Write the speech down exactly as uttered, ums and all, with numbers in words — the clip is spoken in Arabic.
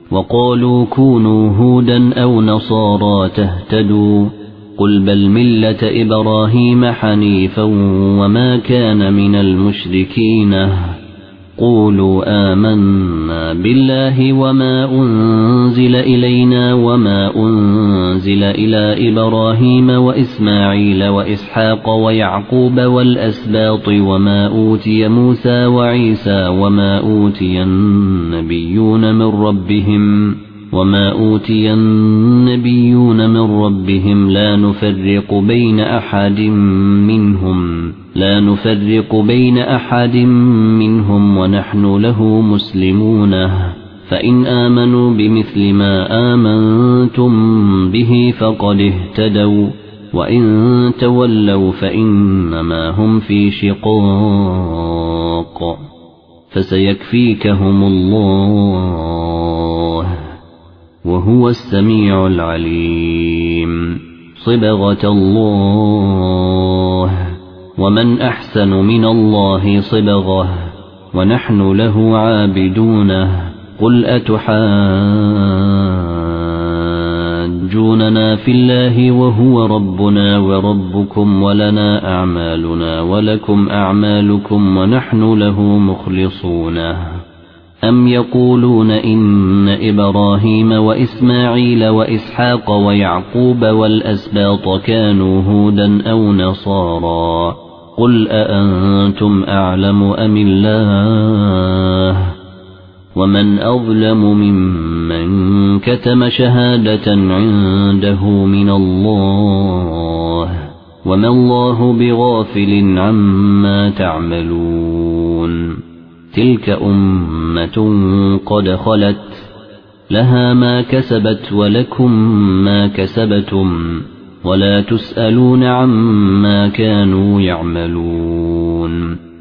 وقالوا كونوا هودا أو نصارى تهتدوا قل بل ملة إبراهيم حنيفا وما كان من المشركين قولوا آمنا بالله وما أنزل إلينا وما أنزل إلى إبراهيم وإسماعيل وإسحاق ويعقوب والأسباط وما أوتي موسى وعيسى وما أوتي النبيون من ربهم وما أوتي النبيون من ربهم لا نفرق بين أحد منهم لا نفرق بين أحد منهم ونحن له مسلمون فإن آمنوا بمثل ما آمنتم به فقد اهتدوا وإن تولوا فإنما هم في شقاق فسيكفيكهم الله وهو السميع العليم صبغة الله ومن أحسن من الله صبغة ونحن له عابدون قل أتحاجوننا في الله وهو ربنا وربكم ولنا أعمالنا ولكم أعمالكم ونحن له مخلصون أم يقولون إن إبراهيم وإسماعيل وإسحاق ويعقوب والأسباط كانوا هودا أو نصارى قل أأنتم أعلم أم الله ومن أظلم ممن كتم شهادة عنده من الله وما الله بغافل عما تعملون تلك أمة قد خلت لها ما كسبت ولكم ما كسبتم ولا تسألون عما كانوا يعملون